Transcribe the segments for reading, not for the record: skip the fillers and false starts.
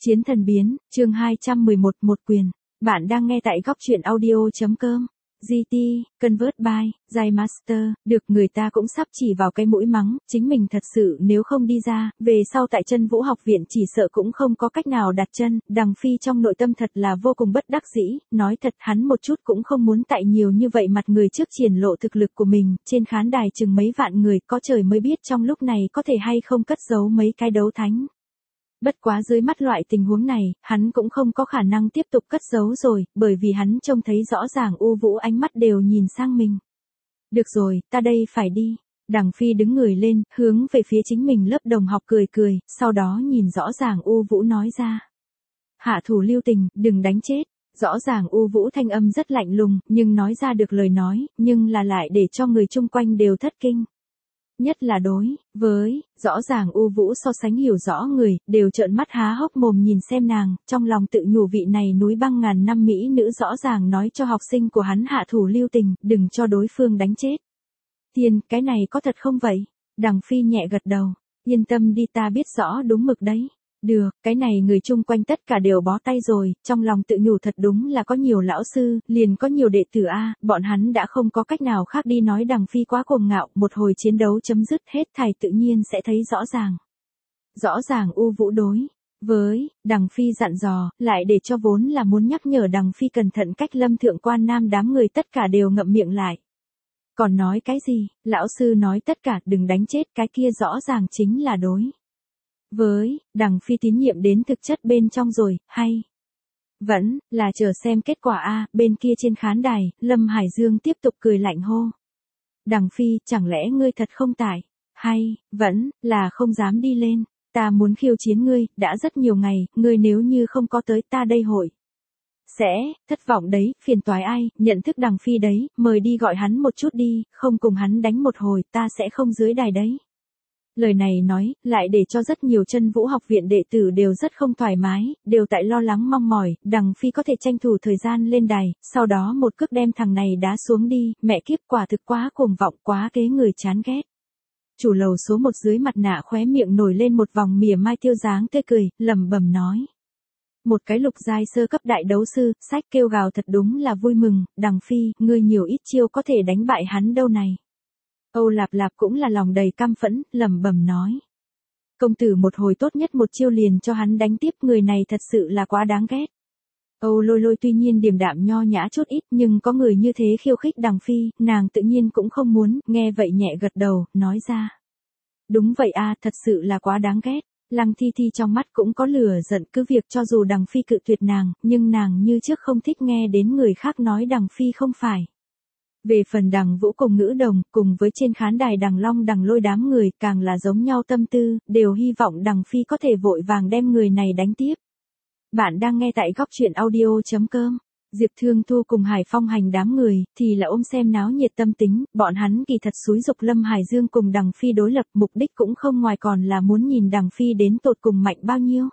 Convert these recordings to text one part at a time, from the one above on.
Chiến thần biến, chương 211, một quyền. Bạn đang nghe tại góc truyện audio.com. GT, Convert by, Jai Master, được người ta cũng sắp chỉ vào cái mũi mắng, chính mình thật sự nếu không đi ra, về sau tại Chân Vũ học viện chỉ sợ cũng không có cách nào đặt chân, Đằng Phi trong nội tâm thật là vô cùng bất đắc dĩ, nói thật hắn một chút cũng không muốn tại nhiều như vậy mặt người trước triển lộ thực lực của mình, trên khán đài chừng mấy vạn người, có trời mới biết trong lúc này có thể hay không cất giấu mấy cái đấu thánh. Bất quá dưới mắt loại tình huống này, hắn cũng không có khả năng tiếp tục cất giấu rồi, bởi vì hắn trông thấy rõ ràng U Vũ ánh mắt đều nhìn sang mình. Được rồi, ta đây phải đi. Đằng Phi đứng người lên, hướng về phía chính mình lớp đồng học cười cười, sau đó nhìn rõ ràng U Vũ nói ra. Hạ thủ lưu tình, đừng đánh chết. Rõ ràng U Vũ thanh âm rất lạnh lùng, nhưng nói ra được lời nói, nhưng là lại để cho người chung quanh đều thất kinh. Nhất là đối với, rõ ràng U Vũ so sánh hiểu rõ người, đều trợn mắt há hốc mồm nhìn xem nàng, trong lòng tự nhủ vị này núi băng ngàn năm mỹ nữ rõ ràng nói cho học sinh của hắn hạ thủ lưu tình, đừng cho đối phương đánh chết. Tiên, cái này có thật không vậy? Đằng Phi nhẹ gật đầu, yên tâm đi, ta biết rõ đúng mực đấy. Được, cái này người chung quanh tất cả đều bó tay rồi, trong lòng tự nhủ thật đúng là có nhiều lão sư, liền có nhiều đệ tử A, bọn hắn đã không có cách nào khác đi nói Đằng Phi quá cuồng ngạo, một hồi chiến đấu chấm dứt hết thảy tự nhiên sẽ thấy rõ ràng. Rõ ràng U Vũ đối với Đằng Phi dặn dò, lại để cho vốn là muốn nhắc nhở Đằng Phi cẩn thận cách Lâm Thượng Quan Nam đám người tất cả đều ngậm miệng lại. Còn nói cái gì, lão sư nói tất cả đừng đánh chết, cái kia rõ ràng chính là đối với Đằng Phi tín nhiệm đến thực chất bên trong rồi, hay vẫn là chờ xem kết quả a. Bên kia trên khán đài, Lâm Hải Dương tiếp tục cười lạnh hô. Đằng Phi, chẳng lẽ ngươi thật không tại, hay vẫn là không dám đi lên, ta muốn khiêu chiến ngươi, đã rất nhiều ngày, ngươi nếu như không có tới ta đây hội sẽ thất vọng đấy, phiền toái ai, nhận thức Đằng Phi đấy, mời đi gọi hắn một chút đi, không cùng hắn đánh một hồi, ta sẽ không dưới đài đấy. Lời này nói, lại để cho rất nhiều Chân Vũ học viện đệ tử đều rất không thoải mái, đều tại lo lắng mong mỏi, Đằng Phi có thể tranh thủ thời gian lên đài, sau đó một cước đem thằng này đá xuống đi, mẹ kiếp quả thực quá cuồng vọng, quá kế người chán ghét. Chủ lầu số 1 dưới mặt nạ khóe miệng nổi lên một vòng mỉa mai tiêu dáng tươi cười, lẩm bẩm nói. Một cái lục giai sơ cấp đại đấu sư, sách kêu gào thật đúng là vui mừng, Đằng Phi, ngươi nhiều ít chiêu có thể đánh bại hắn đâu này. Âu Lạp Lạp cũng là lòng đầy căm phẫn, lẩm bẩm nói. Công tử một hồi tốt nhất một chiêu liền cho hắn đánh tiếp, người này thật sự là quá đáng ghét. Âu Lôi Lôi tuy nhiên điềm đạm nho nhã chút ít nhưng có người như thế khiêu khích Đằng Phi, nàng tự nhiên cũng không muốn, nghe vậy nhẹ gật đầu, nói ra. Đúng vậy a, thật sự là quá đáng ghét. Lăng Thi Thi trong mắt cũng có lửa giận, cứ việc cho dù Đằng Phi cự tuyệt nàng, nhưng nàng như trước không thích nghe đến người khác nói Đằng Phi không phải. Về phần Đằng Vũ cùng Ngữ Đồng, cùng với trên khán đài Đằng Long Đằng Lôi đám người, càng là giống nhau tâm tư, đều hy vọng Đằng Phi có thể vội vàng đem người này đánh tiếp. Bạn đang nghe tại góc truyện audio.com. Diệp Thương Thu cùng Hải Phong Hành đám người, thì là ôm xem náo nhiệt tâm tính, bọn hắn kỳ thật xúi dục Lâm Hải Dương cùng Đằng Phi đối lập, mục đích cũng không ngoài còn là muốn nhìn Đằng Phi đến tột cùng mạnh bao nhiêu.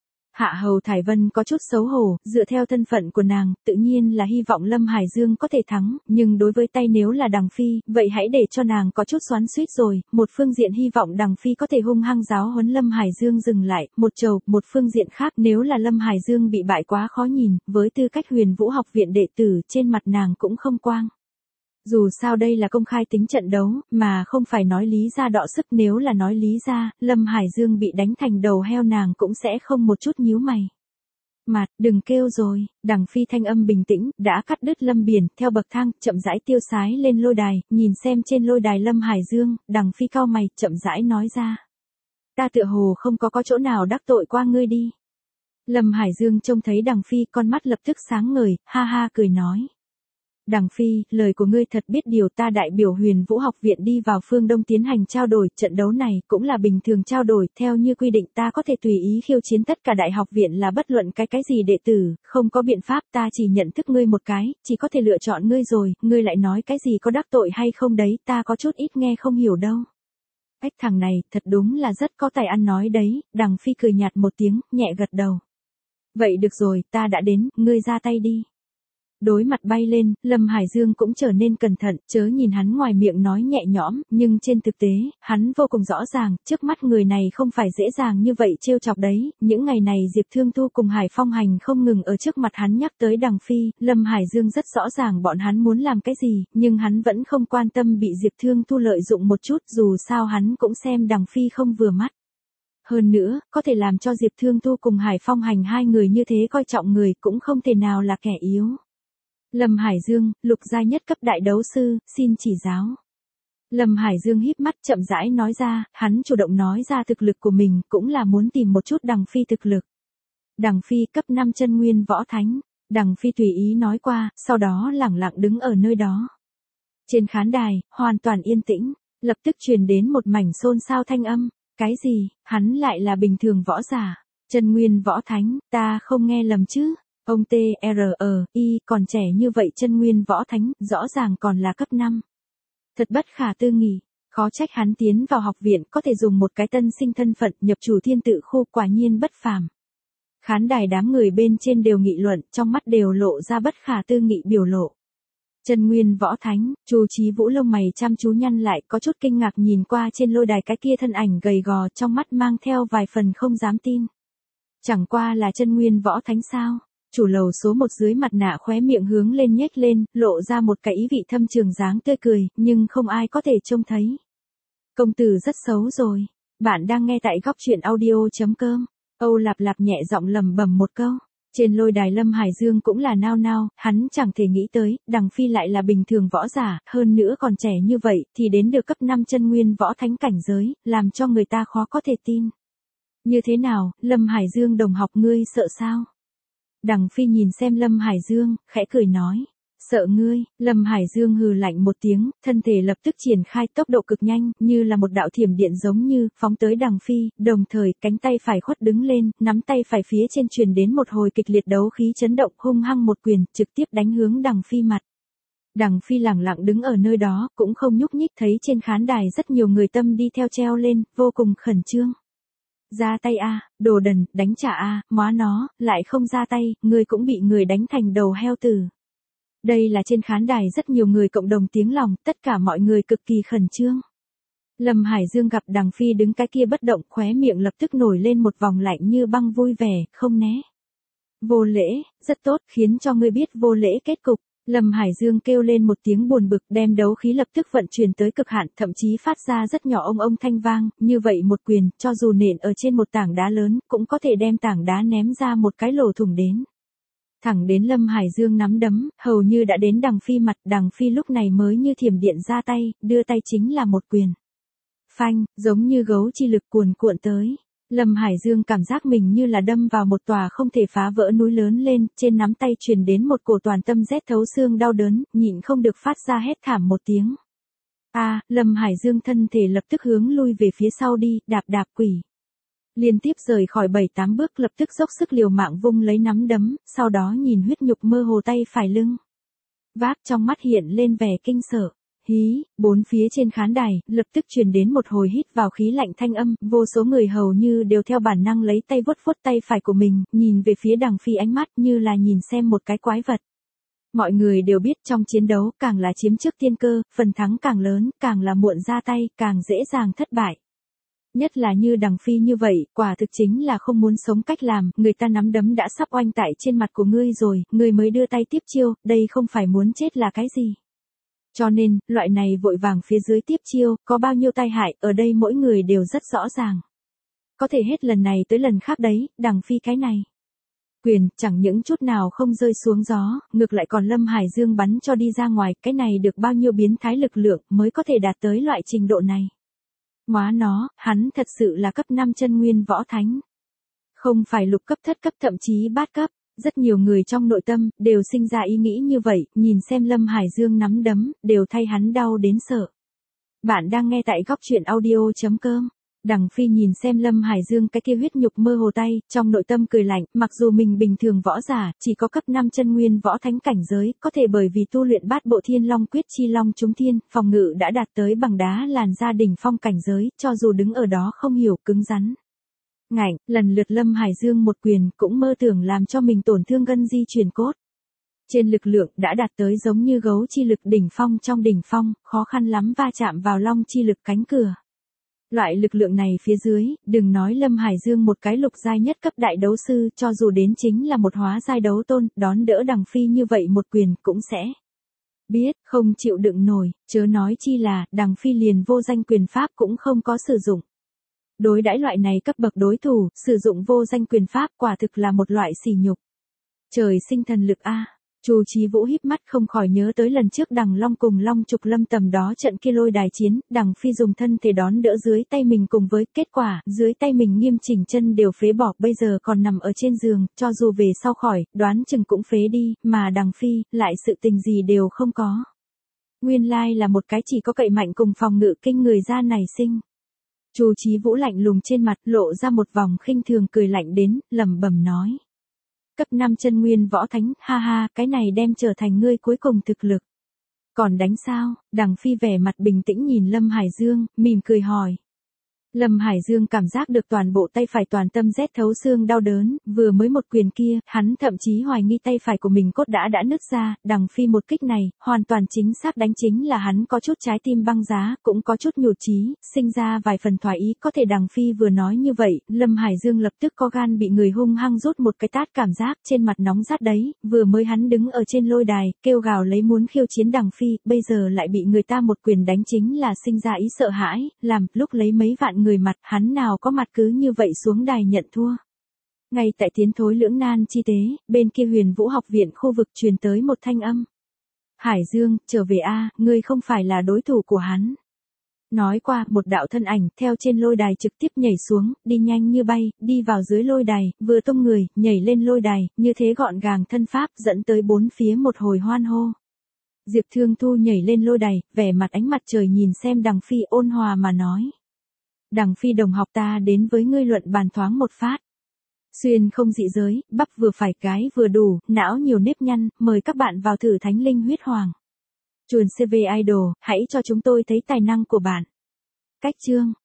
Hạ Hầu Thải Vân có chút xấu hổ, dựa theo thân phận của nàng, tự nhiên là hy vọng Lâm Hải Dương có thể thắng, nhưng đối với tay nếu là Đằng Phi, vậy hãy để cho nàng có chút xoắn xuýt rồi, một phương diện hy vọng Đằng Phi có thể hung hăng giáo huấn Lâm Hải Dương dừng lại, một phương diện khác nếu là Lâm Hải Dương bị bại quá khó nhìn, với tư cách Huyền Vũ học viện đệ tử, trên mặt nàng cũng không quang. Dù sao đây là công khai tính trận đấu, mà không phải nói lý ra đọ sức, nếu là nói lý ra, Lâm Hải Dương bị đánh thành đầu heo nàng cũng sẽ không một chút nhíu mày. Mặt, đừng kêu rồi, Đằng Phi thanh âm bình tĩnh, đã cắt đứt Lâm Biển, theo bậc thang, chậm rãi tiêu sái lên lôi đài, nhìn xem trên lôi đài Lâm Hải Dương, Đằng Phi cau mày, chậm rãi nói ra. Ta tựa hồ không có chỗ nào đắc tội qua ngươi đi. Lâm Hải Dương trông thấy Đằng Phi, con mắt lập tức sáng ngời, ha ha cười nói. Đằng Phi, lời của ngươi thật biết điều, ta đại biểu Huyền Vũ học viện đi vào phương Đông tiến hành trao đổi, trận đấu này cũng là bình thường trao đổi, theo như quy định ta có thể tùy ý khiêu chiến tất cả đại học viện là bất luận cái gì đệ tử, không có biện pháp, ta chỉ nhận thức ngươi một cái, chỉ có thể lựa chọn ngươi rồi, ngươi lại nói cái gì có đắc tội hay không đấy, ta có chút ít nghe không hiểu đâu. Ách, thằng này, thật đúng là rất có tài ăn nói đấy, Đằng Phi cười nhạt một tiếng, nhẹ gật đầu. Vậy được rồi, ta đã đến, ngươi ra tay đi. Đối mặt bay lên, Lâm Hải Dương cũng trở nên cẩn thận, chớ nhìn hắn ngoài miệng nói nhẹ nhõm, nhưng trên thực tế, hắn vô cùng rõ ràng, trước mắt người này không phải dễ dàng như vậy trêu chọc đấy. Những ngày này Diệp Thương Thu cùng Hải Phong Hành không ngừng ở trước mặt hắn nhắc tới Đằng Phi, Lâm Hải Dương rất rõ ràng bọn hắn muốn làm cái gì, nhưng hắn vẫn không quan tâm bị Diệp Thương Thu lợi dụng một chút, dù sao hắn cũng xem Đằng Phi không vừa mắt. Hơn nữa, có thể làm cho Diệp Thương Thu cùng Hải Phong Hành hai người như thế coi trọng người cũng không thể nào là kẻ yếu. Lâm Hải Dương, lục giai nhất cấp đại đấu sư, xin chỉ giáo. Lâm Hải Dương híp mắt chậm rãi nói ra, hắn chủ động nói ra thực lực của mình cũng là muốn tìm một chút Đằng Phi thực lực. Đằng Phi cấp 5 chân nguyên võ thánh. Đằng Phi tùy ý nói qua, sau đó lẳng lặng đứng ở nơi đó. Trên khán đài, hoàn toàn yên tĩnh, lập tức truyền đến một mảnh xôn xao thanh âm. Cái gì, hắn lại là bình thường võ giả, chân nguyên võ thánh, ta không nghe lầm chứ? Ông TRI còn trẻ như vậy chân nguyên võ thánh, rõ ràng còn là cấp 5. Thật bất khả tư nghị, khó trách hắn tiến vào học viện có thể dùng một cái tân sinh thân phận nhập chủ thiên tự khu, quả nhiên bất phàm. Khán đài đám người bên trên đều nghị luận, trong mắt đều lộ ra bất khả tư nghị biểu lộ. Chân nguyên võ thánh, Chu Chí Vũ lông mày chăm chú nhăn lại, có chút kinh ngạc nhìn qua trên lôi đài cái kia thân ảnh gầy gò, trong mắt mang theo vài phần không dám tin. Chẳng qua là chân nguyên võ thánh sao? Chủ lầu số 1 dưới mặt nạ khóe miệng hướng lên nhếch lên, lộ ra một cái ý vị thâm trường dáng tươi cười, nhưng không ai có thể trông thấy. Công tử rất xấu rồi. Bạn đang nghe tại góc truyện audio.com. Âu Lạp Lạp nhẹ giọng lẩm bẩm một câu. Trên lôi đài Lâm Hải Dương cũng là nao nao, hắn chẳng thể nghĩ tới, Đằng Phi lại là bình thường võ giả, hơn nữa còn trẻ như vậy, thì đến được cấp 5 chân nguyên võ thánh cảnh giới, làm cho người ta khó có thể tin. Như thế nào, Lâm Hải Dương đồng học ngươi sợ sao? Đằng Phi nhìn xem Lâm Hải Dương, khẽ cười nói. Sợ ngươi, Lâm Hải Dương hừ lạnh một tiếng, thân thể lập tức triển khai tốc độ cực nhanh, như là một đạo thiểm điện giống như, phóng tới Đằng Phi, đồng thời, cánh tay phải khuất đứng lên, nắm tay phải phía trên truyền đến một hồi kịch liệt đấu khí chấn động, hung hăng một quyền, trực tiếp đánh hướng Đằng Phi mặt. Đằng Phi lẳng lặng đứng ở nơi đó, cũng không nhúc nhích, thấy trên khán đài rất nhiều người tâm đi theo treo lên, vô cùng khẩn trương. Ra tay a, đồ đần, đánh trả a, móa nó, lại không ra tay, người cũng bị người đánh thành đầu heo tử. Đây là trên khán đài rất nhiều người cộng đồng tiếng lòng, tất cả mọi người cực kỳ khẩn trương. Lâm Hải Dương gặp Đằng Phi đứng cái kia bất động, khóe miệng lập tức nổi lên một vòng lạnh như băng, vui vẻ, không né. Vô lễ, rất tốt, khiến cho ngươi biết vô lễ kết cục. Lâm Hải Dương kêu lên một tiếng buồn bực, đem đấu khí lập tức vận chuyển tới cực hạn, thậm chí phát ra rất nhỏ ông thanh vang, như vậy một quyền, cho dù nện ở trên một tảng đá lớn, cũng có thể đem tảng đá ném ra một cái lỗ thủng đến. Thẳng đến Lâm Hải Dương nắm đấm, hầu như đã đến Đằng Phi mặt, Đằng Phi lúc này mới như thiểm điện ra tay, đưa tay chính là một quyền. Phanh, giống như gấu chi lực cuồn cuộn tới. Lâm Hải Dương cảm giác mình như là đâm vào một tòa không thể phá vỡ núi lớn lên, trên nắm tay truyền đến một cổ toàn tâm rét thấu xương đau đớn, nhịn không được phát ra hét thảm một tiếng. Lâm Hải Dương thân thể lập tức hướng lui về phía sau đi, đạp đạp quỷ. Liên tiếp rời khỏi 7-8 bước, lập tức dốc sức liều mạng vung lấy nắm đấm, sau đó nhìn huyết nhục mơ hồ tay phải lưng. Vác trong mắt hiện lên vẻ kinh sợ. Hí, bốn phía trên khán đài, lập tức truyền đến một hồi hít vào khí lạnh thanh âm, vô số người hầu như đều theo bản năng lấy tay vuốt vuốt tay phải của mình, nhìn về phía Đằng Phi ánh mắt như là nhìn xem một cái quái vật. Mọi người đều biết trong chiến đấu, càng là chiếm trước tiên cơ, phần thắng càng lớn, càng là muộn ra tay, càng dễ dàng thất bại. Nhất là như Đằng Phi như vậy, quả thực chính là không muốn sống cách làm, người ta nắm đấm đã sắp oanh tại trên mặt của ngươi rồi, ngươi mới đưa tay tiếp chiêu, đây không phải muốn chết là cái gì. Cho nên, loại này vội vàng phía dưới tiếp chiêu, có bao nhiêu tai hại, ở đây mỗi người đều rất rõ ràng. Có thể hết lần này tới lần khác đấy, Đằng Phi cái này. Quyền, chẳng những chút nào không rơi xuống gió, ngược lại còn Lâm Hải Dương bắn cho đi ra ngoài, cái này được bao nhiêu biến thái lực lượng mới có thể đạt tới loại trình độ này. Móa nó, hắn thật sự là cấp 5 chân nguyên võ thánh. Không phải lục cấp, thất cấp, thậm chí bát cấp. Rất nhiều người trong nội tâm, đều sinh ra ý nghĩ như vậy, nhìn xem Lâm Hải Dương nắm đấm, đều thay hắn đau đến sợ. Bạn đang nghe tại góc truyện audio.com. Đằng Phi nhìn xem Lâm Hải Dương cái kia huyết nhục mơ hồ tay, trong nội tâm cười lạnh, mặc dù mình bình thường võ giả, chỉ có cấp 5 chân nguyên võ thánh cảnh giới, có thể bởi vì tu luyện bát bộ thiên long quyết chi long trúng thiên, phòng ngự đã đạt tới bằng đá làn da đỉnh phong cảnh giới, cho dù đứng ở đó không hiểu cứng rắn. Ngạnh, lần lượt Lâm Hải Dương một quyền cũng mơ tưởng làm cho mình tổn thương gân di truyền cốt. Trên lực lượng đã đạt tới giống như gấu chi lực đỉnh phong trong đỉnh phong, khó khăn lắm va chạm vào long chi lực cánh cửa. Loại lực lượng này phía dưới, đừng nói Lâm Hải Dương một cái lục giai nhất cấp đại đấu sư, cho dù đến chính là một hóa giai đấu tôn, đón đỡ Đằng Phi như vậy một quyền cũng sẽ biết không chịu đựng nổi, chớ nói chi là Đằng Phi liền vô danh quyền pháp cũng không có sử dụng. Đối đãi loại này cấp bậc đối thủ, sử dụng vô danh quyền pháp quả thực là một loại sỉ nhục. Trời sinh thần lực a. Chu Chí Vũ híp mắt không khỏi nhớ tới lần trước Đằng Long cùng Long Trục Lâm tầm đó trận kia lôi đài chiến, Đằng Phi dùng thân thể đón đỡ dưới tay mình cùng với kết quả, dưới tay mình nghiêm chỉnh chân đều phế bỏ, bây giờ còn nằm ở trên giường, cho dù về sau khỏi, đoán chừng cũng phế đi, mà Đằng Phi, lại sự tình gì đều không có. Nguyên lai là một cái chỉ có cậy mạnh cùng phòng ngự kinh người ra nảy sinh. Chu Chí Vũ lạnh lùng trên mặt lộ ra một vòng khinh thường cười lạnh đến, lẩm bẩm nói. Cấp 5 chân nguyên võ thánh, ha ha, cái này đem trở thành ngươi cuối cùng thực lực. Còn đánh sao? Đằng Phi vẻ mặt bình tĩnh nhìn Lâm Hải Dương, mỉm cười hỏi. Lâm Hải Dương cảm giác được toàn bộ tay phải toàn tâm rét thấu xương đau đớn, vừa mới một quyền kia, hắn thậm chí hoài nghi tay phải của mình cốt đã nứt ra, Đằng Phi một kích này, hoàn toàn chính xác đánh chính là hắn có chút trái tim băng giá, cũng có chút nhụt chí, sinh ra vài phần thoái ý, có thể Đằng Phi vừa nói như vậy, Lâm Hải Dương lập tức có gan bị người hung hăng rút một cái tát cảm giác, trên mặt nóng rát đấy, vừa mới hắn đứng ở trên lôi đài, kêu gào lấy muốn khiêu chiến Đằng Phi, bây giờ lại bị người ta một quyền đánh chính là sinh ra ý sợ hãi, làm, lúc lấy mấy vạn người mặt, hắn nào có mặt cứ như vậy xuống đài nhận thua. Ngay tại tiến thối lưỡng nan chi tế, bên kia Huyền Vũ học viện khu vực truyền tới một thanh âm. Hải Dương, trở về a, ngươi không phải là đối thủ của hắn. Nói qua, một đạo thân ảnh, theo trên lôi đài trực tiếp nhảy xuống, đi nhanh như bay, đi vào dưới lôi đài, vừa tung người, nhảy lên lôi đài, như thế gọn gàng thân pháp, dẫn tới bốn phía một hồi hoan hô. Diệp Thương Thu nhảy lên lôi đài, vẻ mặt ánh mặt trời nhìn xem Đằng Phi ôn hòa mà nói. Đằng Phi đồng học ta đến với ngươi luận bàn thoáng một phát. Xuyên không dị giới, bắp vừa phải cái vừa đủ, não nhiều nếp nhăn, mời các bạn vào thử Thánh Linh Huyết Hoàng. Chuồn CV Idol, hãy cho chúng tôi thấy tài năng của bạn. Cách chương